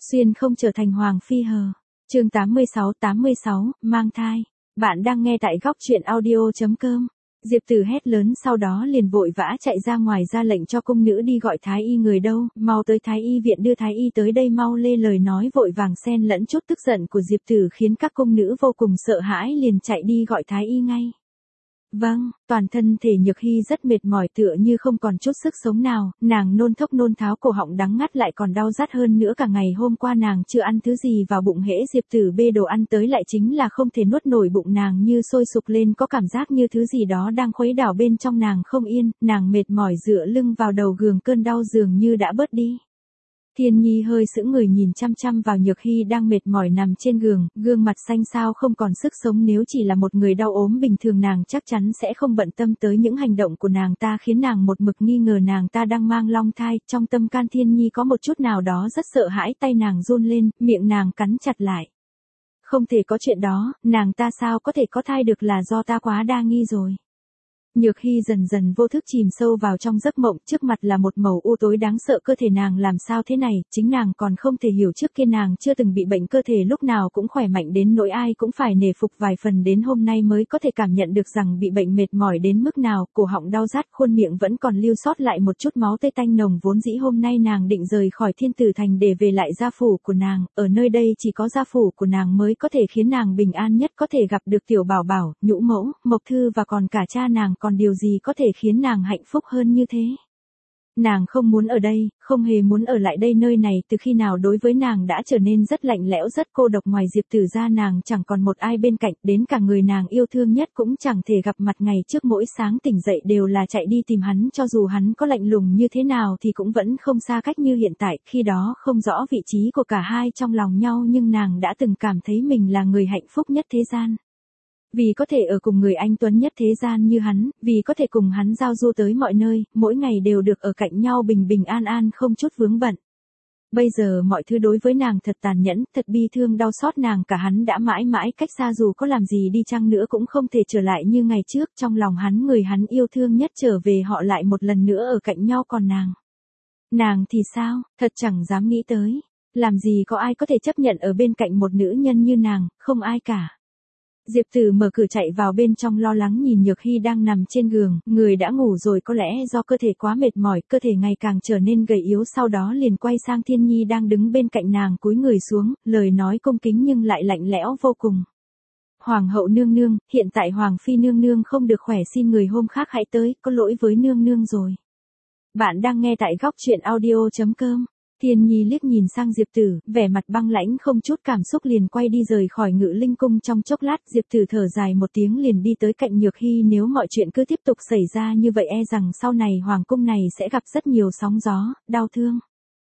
Xuyên không trở thành hoàng phi hờ. Chương 86, mang thai. Bạn đang nghe tại góc truyện audio.com. Diệp Tử hét lớn sau đó liền vội vã chạy ra ngoài ra lệnh cho cung nữ đi gọi thái y. Người đâu, mau tới thái y viện, đưa thái y tới đây mau. Lê lời nói vội vàng xen lẫn chút tức giận của Diệp Tử khiến các cung nữ vô cùng sợ hãi, liền chạy đi gọi thái y ngay. Vâng, toàn thân thể Nhược Hy rất mệt mỏi, tựa như không còn chút sức sống nào, nàng nôn thốc nôn tháo, cổ họng đắng ngắt lại còn đau rát hơn nữa. Cả ngày hôm qua nàng chưa ăn thứ gì vào bụng, hễ Diệp Tử bê đồ ăn tới lại chính là không thể nuốt nổi, bụng nàng như sôi sục lên, có cảm giác như thứ gì đó đang khuấy đảo bên trong nàng không yên, nàng mệt mỏi dựa lưng vào đầu giường, cơn đau dường như đã bớt đi. Thiên Nhi hơi sững người nhìn chăm chăm vào Nhược Hy đang mệt mỏi nằm trên giường, gương mặt xanh xao không còn sức sống. Nếu chỉ là một người đau ốm bình thường nàng chắc chắn sẽ không bận tâm tới những hành động của nàng ta, khiến nàng một mực nghi ngờ nàng ta đang mang long thai. Trong tâm can Thiên Nhi có một chút nào đó rất sợ hãi, tay nàng run lên, miệng nàng cắn chặt lại. Không thể có chuyện đó, nàng ta sao có thể có thai được, là do ta quá đa nghi rồi. Nhược Hy dần dần vô thức chìm sâu vào trong giấc mộng, trước mặt là một màu u tối đáng sợ. Cơ thể nàng làm sao thế này, chính nàng còn không thể hiểu. Trước kia nàng chưa từng bị bệnh, cơ thể lúc nào cũng khỏe mạnh đến nỗi ai cũng phải nể phục vài phần, đến hôm nay mới có thể cảm nhận được rằng bị bệnh mệt mỏi đến mức nào. Cổ họng đau rát, khuôn miệng vẫn còn lưu sót lại một chút máu tươi tanh nồng. Vốn dĩ hôm nay nàng định rời khỏi Thiên Tử Thành để về lại gia phủ của nàng, ở nơi đây chỉ có gia phủ của nàng mới có thể khiến nàng bình an nhất, có thể gặp được Tiểu Bảo Bảo, Nhũ Mẫu, Mộc Thư và còn cả cha nàng, còn điều gì có thể khiến nàng hạnh phúc hơn như thế. Nàng không muốn ở đây, không hề muốn ở lại đây. Nơi này từ khi nào đối với nàng đã trở nên rất lạnh lẽo, rất cô độc. Ngoài Diệp Tử ra nàng chẳng còn một ai bên cạnh, đến cả người nàng yêu thương nhất cũng chẳng thể gặp mặt. Ngày trước mỗi sáng tỉnh dậy đều là chạy đi tìm hắn, cho dù hắn có lạnh lùng như thế nào thì cũng vẫn không xa cách như hiện tại. Khi đó không rõ vị trí của cả hai trong lòng nhau, nhưng nàng đã từng cảm thấy mình là người hạnh phúc nhất thế gian. Vì có thể ở cùng người anh tuấn nhất thế gian như hắn, vì có thể cùng hắn giao du tới mọi nơi, mỗi ngày đều được ở cạnh nhau bình bình an an không chút vướng bận. Bây giờ mọi thứ đối với nàng thật tàn nhẫn, thật bi thương, đau xót. Nàng cả hắn đã mãi mãi cách xa, dù có làm gì đi chăng nữa cũng không thể trở lại như ngày trước. Trong lòng hắn, người hắn yêu thương nhất trở về, họ lại một lần nữa ở cạnh nhau. Còn nàng thì sao, thật chẳng dám nghĩ tới. Làm gì có ai có thể chấp nhận ở bên cạnh một nữ nhân như nàng, không ai cả. Diệp Tử mở cửa chạy vào bên trong, lo lắng nhìn Nhược Hy đang nằm trên giường, người đã ngủ rồi, có lẽ do cơ thể quá mệt mỏi, cơ thể ngày càng trở nên gầy yếu. Sau đó liền quay sang Thiên Nhi đang đứng bên cạnh nàng, cúi người xuống, lời nói cung kính nhưng lại lạnh lẽo vô cùng. Hoàng hậu nương nương, hiện tại Hoàng phi nương nương không được khỏe, xin người hôm khác hãy tới, có lỗi với nương nương rồi. Bạn đang nghe tại góc truyện audio.com. Thiên Nhi liếc nhìn sang Diệp Tử, vẻ mặt băng lãnh không chút cảm xúc, liền quay đi rời khỏi Ngự Linh cung. Trong chốc lát Diệp Tử thở dài một tiếng liền đi tới cạnh Nhược Hy. Nếu mọi chuyện cứ tiếp tục xảy ra như vậy, e rằng sau này hoàng cung này sẽ gặp rất nhiều sóng gió, đau thương.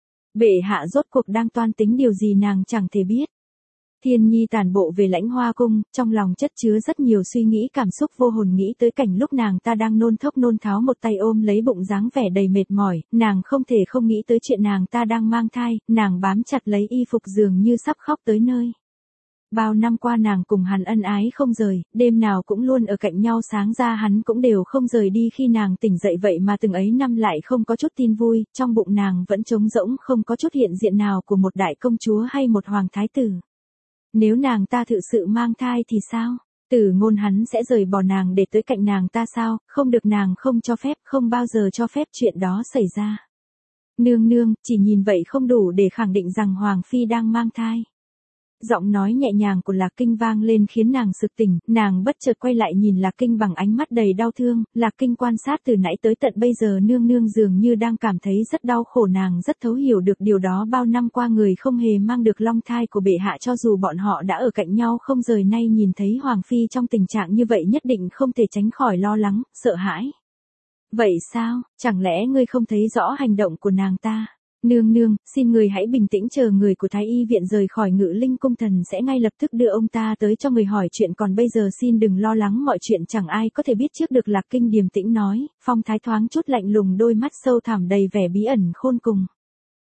Bệ hạ rốt cuộc đang toan tính điều gì nàng chẳng thể biết. Thiên Nhi tản bộ về Lãnh Hoa cung, trong lòng chất chứa rất nhiều suy nghĩ cảm xúc vô hồn, nghĩ tới cảnh lúc nàng ta đang nôn thốc nôn tháo, một tay ôm lấy bụng dáng vẻ đầy mệt mỏi, nàng không thể không nghĩ tới chuyện nàng ta đang mang thai. Nàng bám chặt lấy y phục dường như sắp khóc tới nơi. Bao năm qua nàng cùng hắn ân ái không rời, đêm nào cũng luôn ở cạnh nhau, sáng ra hắn cũng đều không rời đi. Khi nàng tỉnh dậy vậy mà từng ấy năm lại không có chút tin vui, trong bụng nàng vẫn trống rỗng, không có chút hiện diện nào của một đại công chúa hay một hoàng thái tử. Nếu nàng ta thực sự mang thai thì sao? Tử Ngôn hắn sẽ rời bỏ nàng để tới cạnh nàng ta sao? Không được, nàng không cho phép, không bao giờ cho phép chuyện đó xảy ra. Nương nương, chỉ nhìn vậy không đủ để khẳng định rằng Hoàng phi đang mang thai. Giọng nói nhẹ nhàng của Lạc Kinh vang lên khiến nàng sực tỉnh, nàng bất chợt quay lại nhìn Lạc Kinh bằng ánh mắt đầy đau thương. Lạc Kinh quan sát từ nãy tới tận bây giờ nương nương dường như đang cảm thấy rất đau khổ, nàng rất thấu hiểu được điều đó. Bao năm qua người không hề mang được long thai của bệ hạ, cho dù bọn họ đã ở cạnh nhau không rời, nay nhìn thấy Hoàng phi trong tình trạng như vậy nhất định không thể tránh khỏi lo lắng, sợ hãi. Vậy sao, chẳng lẽ ngươi không thấy rõ hành động của nàng ta? Nương nương, xin người hãy bình tĩnh, chờ người của Thái y viện rời khỏi Ngự Linh cung, thần sẽ ngay lập tức đưa ông ta tới cho người hỏi chuyện, còn bây giờ xin đừng lo lắng, mọi chuyện chẳng ai có thể biết trước được. Lạc Kinh điềm tĩnh nói, phong thái thoáng chút lạnh lùng, đôi mắt sâu thẳm đầy vẻ bí ẩn khôn cùng.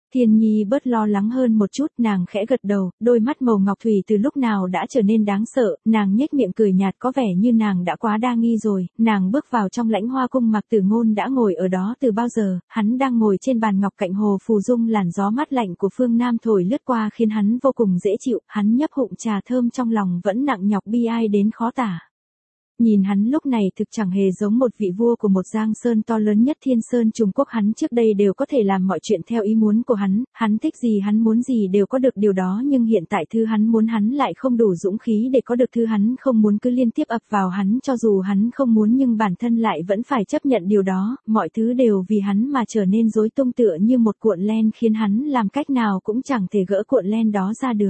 Thiên Nhi bớt lo lắng hơn một chút, nàng khẽ gật đầu, đôi mắt màu ngọc thủy từ lúc nào đã trở nên đáng sợ, nàng nhếch miệng cười nhạt có vẻ như nàng đã quá đa nghi rồi, nàng bước vào trong lãnh hoa cung. Mạc Tử Ngôn đã ngồi ở đó từ bao giờ, hắn đang ngồi trên bàn ngọc cạnh hồ phù dung, làn gió mát lạnh của phương Nam thổi lướt qua khiến hắn vô cùng dễ chịu, hắn nhấp hụm trà thơm trong lòng vẫn nặng nhọc bi ai đến khó tả. Nhìn hắn lúc này thực chẳng hề giống một vị vua của một giang sơn to lớn nhất Thiên Sơn Trung Quốc, hắn trước đây đều có thể làm mọi chuyện theo ý muốn của hắn thích gì hắn muốn gì đều có được điều đó, nhưng hiện tại thứ hắn muốn hắn lại không đủ dũng khí để có được, thứ hắn không muốn cứ liên tiếp ập vào hắn, cho dù hắn không muốn nhưng bản thân lại vẫn phải chấp nhận điều đó, mọi thứ đều vì hắn mà trở nên rối tung tựa như một cuộn len khiến hắn làm cách nào cũng chẳng thể gỡ cuộn len đó ra được.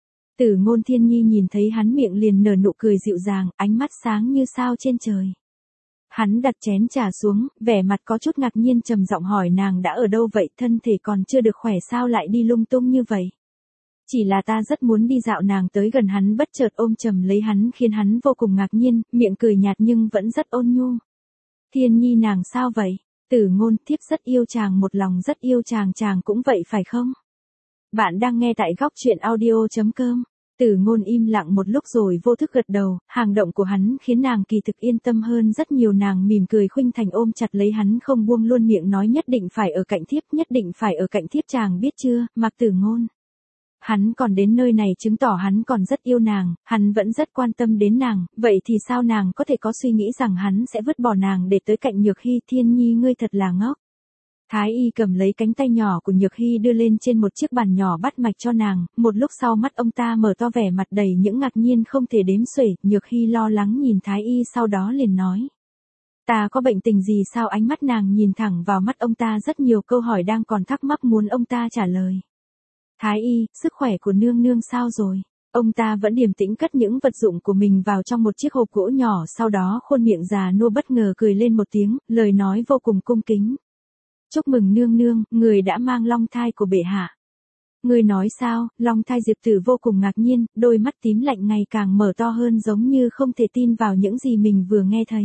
Tử Ngôn Thiên Nhi nhìn thấy hắn miệng liền nở nụ cười dịu dàng, ánh mắt sáng như sao trên trời. Hắn đặt chén trà xuống, vẻ mặt có chút ngạc nhiên trầm giọng hỏi nàng đã ở đâu vậy, thân thể còn chưa được khỏe sao lại đi lung tung như vậy. Chỉ là ta rất muốn đi dạo, nàng tới gần hắn bất chợt ôm chầm lấy hắn khiến hắn vô cùng ngạc nhiên, miệng cười nhạt nhưng vẫn rất ôn nhu. Thiên Nhi nàng sao vậy? Tử Ngôn, thiếp rất yêu chàng, một lòng rất yêu chàng, chàng cũng vậy phải không? Bạn đang nghe tại góc truyện audio.com. Tử Ngôn im lặng một lúc rồi vô thức gật đầu, hành động của hắn khiến nàng kỳ thực yên tâm hơn rất nhiều, nàng mỉm cười khuynh thành ôm chặt lấy hắn không buông luôn miệng nói nhất định phải ở cạnh thiếp, nhất định phải ở cạnh thiếp, chàng biết chưa, Mạc Tử Ngôn. Hắn còn đến nơi này chứng tỏ hắn còn rất yêu nàng, hắn vẫn rất quan tâm đến nàng, vậy thì sao nàng có thể có suy nghĩ rằng hắn sẽ vứt bỏ nàng để tới cạnh Nhược Hy. Thiên Nhi ngươi thật là ngốc. Thái y cầm lấy cánh tay nhỏ của Nhược Hy đưa lên trên một chiếc bàn nhỏ bắt mạch cho nàng, một lúc sau mắt ông ta mở to vẻ mặt đầy những ngạc nhiên không thể đếm xuể, Nhược Hy lo lắng nhìn Thái y sau đó liền nói. Ta có bệnh tình gì sao? Ánh mắt nàng nhìn thẳng vào mắt ông ta, rất nhiều câu hỏi đang còn thắc mắc muốn ông ta trả lời. Thái y, sức khỏe của nương nương sao rồi? Ông ta vẫn điềm tĩnh cất những vật dụng của mình vào trong một chiếc hộp gỗ nhỏ, sau đó khuôn miệng già nua bất ngờ cười lên một tiếng, lời nói vô cùng cung kính. Chúc mừng nương nương, người đã mang long thai của bệ hạ. Người nói sao? Long thai? Diệp Tử vô cùng ngạc nhiên, đôi mắt tím lạnh ngày càng mở to hơn giống như không thể tin vào những gì mình vừa nghe thấy.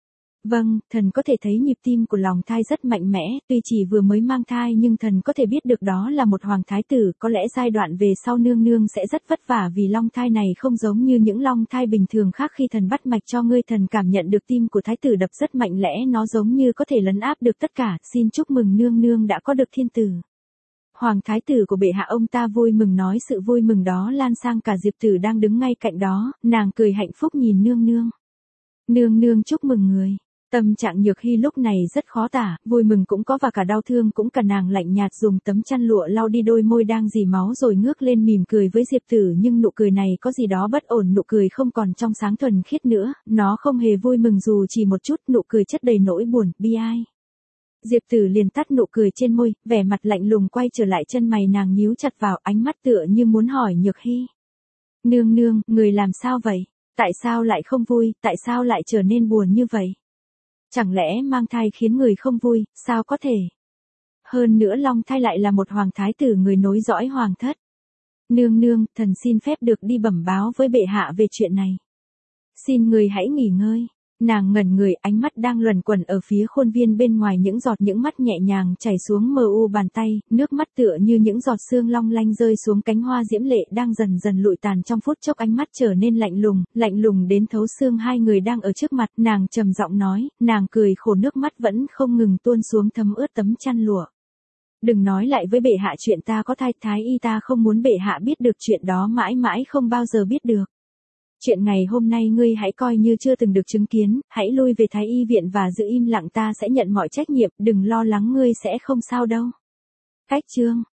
Vâng, thần có thể thấy nhịp tim của lòng thai rất mạnh mẽ, tuy chỉ vừa mới mang thai nhưng thần có thể biết được đó là một hoàng thái tử, có lẽ giai đoạn về sau nương nương sẽ rất vất vả vì long thai này không giống như những long thai bình thường khác. Khi thần bắt mạch cho ngươi, thần cảm nhận được tim của thái tử đập rất mạnh mẽ, nó giống như có thể lấn áp được tất cả, xin chúc mừng nương nương đã có được thiên tử. Hoàng thái tử của bệ hạ, ông ta vui mừng nói, sự vui mừng đó lan sang cả Diệp Tử đang đứng ngay cạnh đó, nàng cười hạnh phúc nhìn nương nương. Nương nương chúc mừng người. Tâm trạng Nhược Hy lúc này rất khó tả, vui mừng cũng có và cả đau thương cũng cả, nàng lạnh nhạt dùng tấm chăn lụa lau đi đôi môi đang rỉ máu rồi ngước lên mỉm cười với Diệp Tử, nhưng nụ cười này có gì đó bất ổn, nụ cười không còn trong sáng thuần khiết nữa, nó không hề vui mừng dù chỉ một chút, nụ cười chất đầy nỗi buồn, bi ai. Diệp Tử liền tắt nụ cười trên môi, vẻ mặt lạnh lùng quay trở lại, chân mày nàng nhíu chặt vào, ánh mắt tựa như muốn hỏi Nhược Hy. Nương nương, người làm sao vậy? Tại sao lại không vui, tại sao lại trở nên buồn như vậy? Chẳng lẽ mang thai khiến người không vui, sao có thể? Hơn nữa long thai lại là một hoàng thái tử, người nối dõi hoàng thất. Nương nương, thần xin phép được đi bẩm báo với bệ hạ về chuyện này. Xin người hãy nghỉ ngơi. Nàng ngẩn người, ánh mắt đang luẩn quẩn ở phía khuôn viên bên ngoài, những giọt những mắt nhẹ nhàng chảy xuống mờ u bàn tay, nước mắt tựa như những giọt sương long lanh rơi xuống cánh hoa diễm lệ đang dần dần lụi tàn trong phút chốc, ánh mắt trở nên lạnh lùng đến thấu xương. Hai người đang ở trước mặt, nàng trầm giọng nói, nàng cười khổ, nước mắt vẫn không ngừng tuôn xuống thấm ướt tấm chăn lụa. Đừng nói lại với bệ hạ chuyện ta có thai, thái y ta không muốn bệ hạ biết được chuyện đó, mãi mãi không bao giờ biết được. Chuyện ngày hôm nay ngươi hãy coi như chưa từng được chứng kiến, hãy lui về Thái y viện và giữ im lặng, ta sẽ nhận mọi trách nhiệm, đừng lo lắng, ngươi sẽ không sao đâu. Cách chương